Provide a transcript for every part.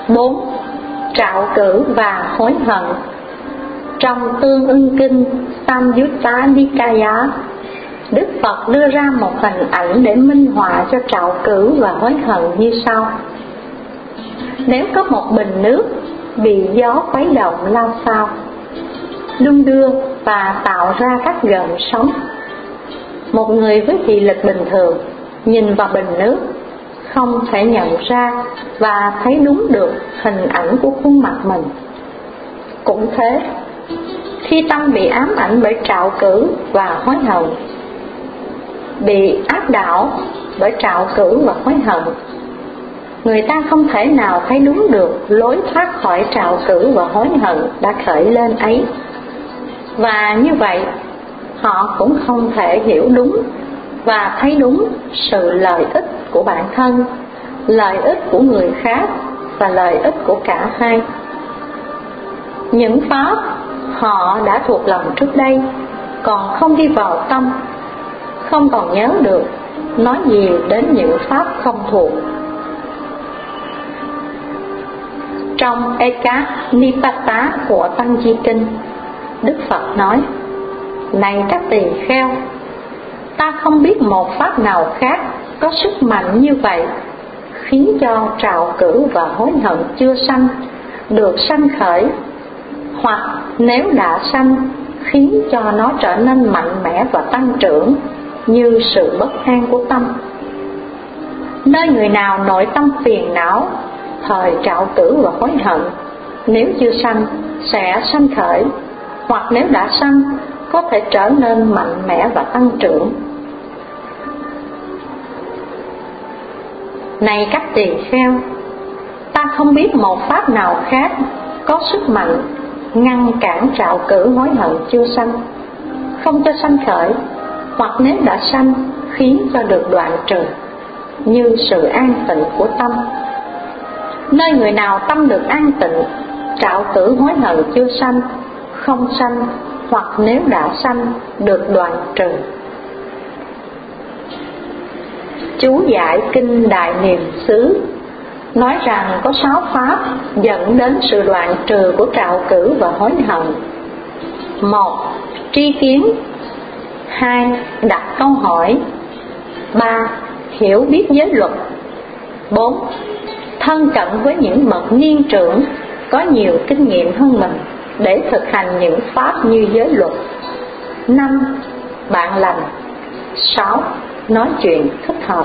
4. Trạo cử và hối hận. Trong Tương Ưng Kinh Samyutta Nikaya, Đức Phật đưa ra một hình ảnh để minh họa cho trạo cử và hối hận như sau. Nếu có một bình nước bị gió khuấy động lao xao, đung đưa và tạo ra các gợn sóng, một người với thị lực bình thường nhìn vào bình nước không thể nhận ra và thấy đúng được hình ảnh của khuôn mặt mình. Cũng thế, khi tâm bị ám ảnh bởi trạo cử và hối hận, bị áp đảo bởi trạo cử và hối hận, người ta không thể nào thấy đúng được lối thoát khỏi trạo cử và hối hận đã khởi lên ấy. Và như vậy, họ cũng không thể hiểu đúng và thấy đúng sự lợi ích của bản thân, lợi ích của người khác và lợi ích của cả hai. Những pháp họ đã thuộc lòng trước đây còn không đi vào tâm, không còn nhớ được, nói gì đến những pháp không thuộc. Trong Eka Nipata của Tăng Chi Kinh, Đức Phật nói: Này các tỳ kheo, ta không biết một pháp nào khác có sức mạnh như vậy, khiến cho trạo cử và hối hận chưa sanh được sanh khởi, hoặc nếu đã sanh, khiến cho nó trở nên mạnh mẽ và tăng trưởng như sự bất an của tâm. Nơi người nào nội tâm phiền não, thời trạo cử và hối hận, nếu chưa sanh sẽ sanh khởi, hoặc nếu đã sanh có thể trở nên mạnh mẽ và tăng trưởng. Này các tỳ kheo, ta không biết một pháp nào khác có sức mạnh ngăn cản trạo cử hối hận chưa sanh, không cho sanh khởi, hoặc nếu đã sanh khiến cho được đoạn trừ, như sự an tịnh của tâm. Nơi người nào tâm được an tịnh, trạo cử hối hận chưa sanh, không sanh, hoặc nếu đã sanh được đoạn trừ. Chú giải Kinh Đại Niệm xứ nói rằng có 6 pháp dẫn đến sự đoạn trừ của trạo cử và hối hận. 1. Tri kiến. 2. Đặt câu hỏi. 3. Hiểu biết giới luật. 4. Thân cận với những bậc niên trưởng có nhiều kinh nghiệm hơn mình để thực hành những pháp như giới luật. 5. Bạn lành. 6. Nói chuyện thích hợp.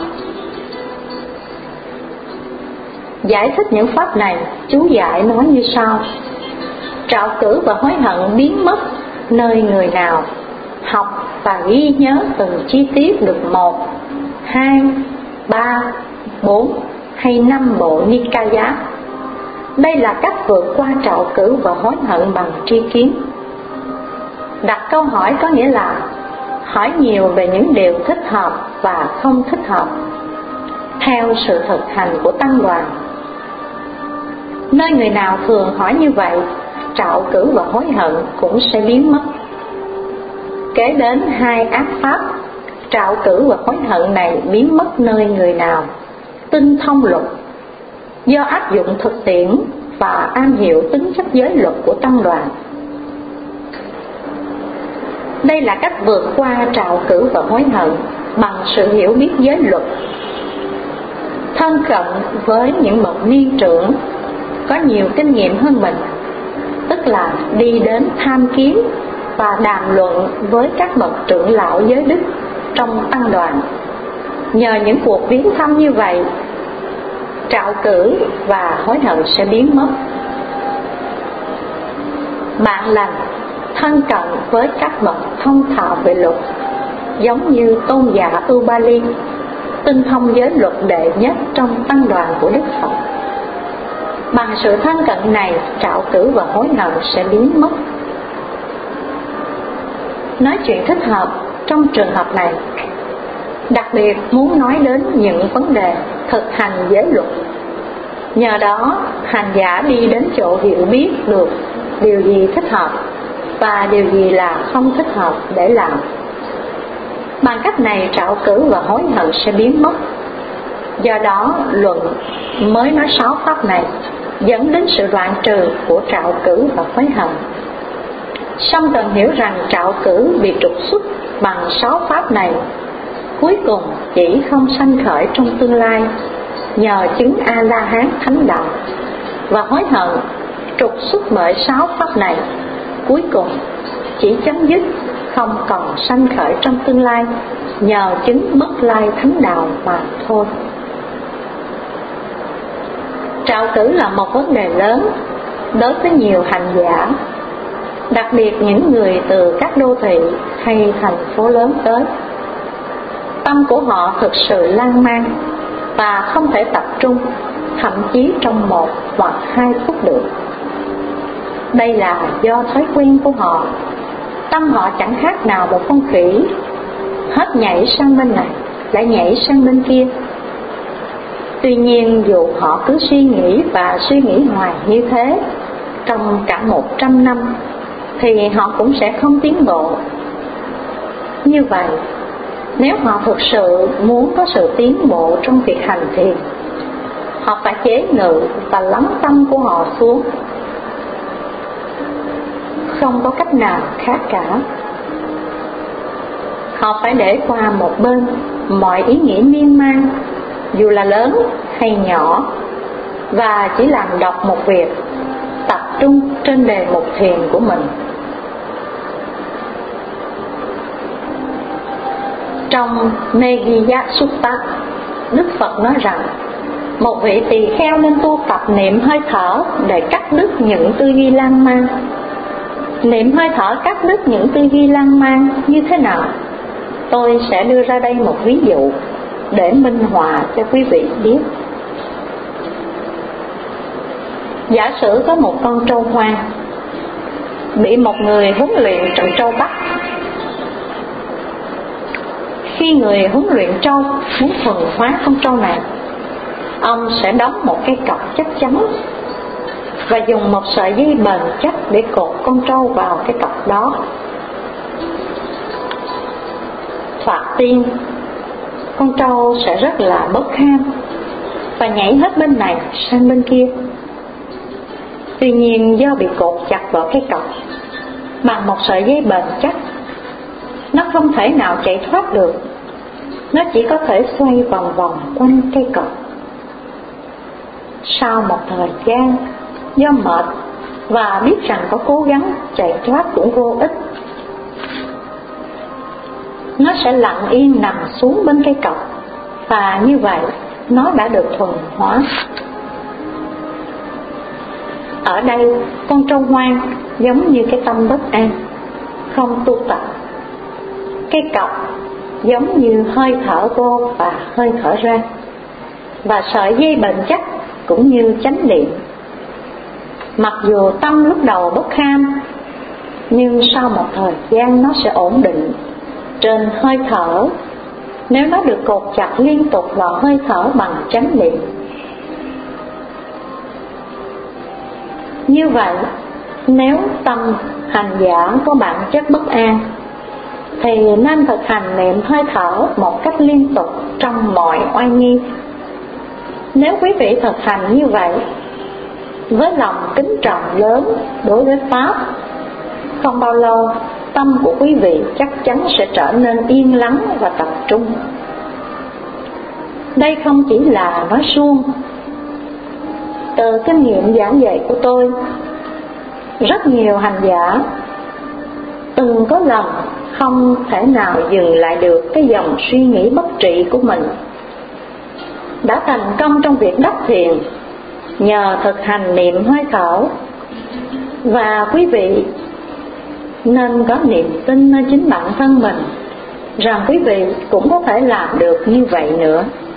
Giải thích những pháp này, chú giải nói như sau: Trạo cử và hối hận biến mất nơi người nào học và ghi nhớ từng chi tiết được 1, 2, 3, 4 hay 5 bộ Nikaya. Đây là cách vượt qua trạo cử và hối hận bằng tri kiến. Đặt câu hỏi có nghĩa là hỏi nhiều về những điều thích hợp và không thích hợp, theo sự thực hành của tăng đoàn. Nơi người nào thường hỏi như vậy, trạo cử và hối hận cũng sẽ biến mất. Kế đến 2 ác pháp trạo cử và hối hận này biến mất nơi người nào tinh thông luật, do áp dụng thực tiễn và am hiểu tính chất giới luật của tăng đoàn. Đây là cách vượt qua trạo cử và hối hận bằng sự hiểu biết giới luật. Thân cận với những bậc niên trưởng có nhiều kinh nghiệm hơn mình, tức là đi đến tham kiến và đàm luận với các bậc trưởng lão giới đức trong tăng đoàn. Nhờ những cuộc viếng thăm như vậy, trạo cử và hối hận sẽ biến mất. Bạn lành thân cận với các bậc thông thạo về luật, giống như tôn giả Ubali, tinh thông giới luật đệ nhất trong tăng đoàn của Đức Phật. Bằng sự thân cận này, trạo cử và hối hận sẽ biến mất. Nói chuyện thích hợp trong trường hợp này đặc biệt muốn nói đến những vấn đề thực hành giới luật. Nhờ đó, hành giả đi đến chỗ hiểu biết được điều gì thích hợp và điều gì là không thích hợp để làm. Bằng cách này, trạo cử và hối hận sẽ biến mất. Do đó, luận mới nói 6 pháp này dẫn đến sự đoạn trừ của trạo cử và hối hận. Song cần hiểu rằng trạo cử bị trục xuất bằng 6 pháp này cuối cùng chỉ không sanh khởi trong tương lai nhờ chứng A-la-hán thánh đạo, và hối hận trục xuất bởi 6 pháp này cuối cùng chỉ chấm dứt không còn sanh khởi trong tương lai nhờ chứng bất lai thánh đạo mà thôi. Trạo cử là một vấn đề lớn đối với nhiều hành giả, đặc biệt những người từ các đô thị hay thành phố lớn tới. Tâm của họ thực sự lan man và không thể tập trung, thậm chí trong 1 hoặc 2 phút được. Đây là do thói quen của họ. Tâm họ chẳng khác nào một con khỉ, hết nhảy sang bên này lại nhảy sang bên kia. Tuy nhiên dù họ cứ suy nghĩ và suy nghĩ hoài như thế trong cả 100 năm thì họ cũng sẽ không tiến bộ. Như vậy, nếu họ thực sự muốn có sự tiến bộ trong việc hành thiền, họ phải chế ngự và lắng tâm của họ xuống. Không có cách nào khác cả. Họ phải để qua một bên mọi ý nghĩ miên man, dù là lớn hay nhỏ, và chỉ làm đọc một việc, tập trung trên đề mục thiền của mình. Trong Meghiya Sutta, Đức Phật nói rằng một vị tỳ kheo nên tu tập niệm hơi thở để cắt đứt những tư duy lan man. Niệm hơi thở cắt đứt những tư duy lan man như thế nào? Tôi sẽ đưa ra đây một ví dụ để minh họa cho quý vị biết. Giả sử có một con trâu hoang bị một người huấn luyện trận trâu bắt. Khi người huấn luyện trâu muốn thuần hóa con trâu này, ông sẽ đóng một cây cọc chắc chắn và dùng một sợi dây bền chắc để cột con trâu vào cái cọc đó. Thoạt tiên, con trâu sẽ rất là bất ham và nhảy hết bên này sang bên kia. Tuy nhiên do bị cột chặt vào cái cọc bằng một sợi dây bền chắc, nó không thể nào chạy thoát được. Nó chỉ có thể xoay vòng vòng quanh cây cọc. Sau một thời gian, do mệt và biết rằng có cố gắng chạy thoát cũng vô ích, nó sẽ lặng yên nằm xuống bên cây cọc, và như vậy nó đã được thuần hóa. Ở đây, con trâu hoang giống như cái tâm bất an, không tu tập. Cây cọc giống như hơi thở vô và hơi thở ra, và sợi dây bền chắc cũng như chánh điện. Mặc dù tâm lúc đầu bất ham, nhưng sau một thời gian nó sẽ ổn định trên hơi thở nếu nó được cột chặt liên tục vào hơi thở bằng chánh điện. Như vậy, nếu tâm hành giả có bản chất bất an thì nên thực hành niệm hơi thở một cách liên tục trong mọi oai nghi. Nếu quý vị thực hành như vậy với lòng kính trọng lớn đối với Pháp, không bao lâu tâm của quý vị chắc chắn sẽ trở nên yên lắng và tập trung. Đây không chỉ là nói suông. Từ kinh nghiệm giảng dạy của tôi, rất nhiều hành giả từng có lần không thể nào dừng lại được cái dòng suy nghĩ bất trị của mình, đã thành công trong việc đắc thiền nhờ thực hành niệm hơi thở. Và quý vị nên có niềm tin nơi chính bản thân mình rằng quý vị cũng có thể làm được như vậy nữa.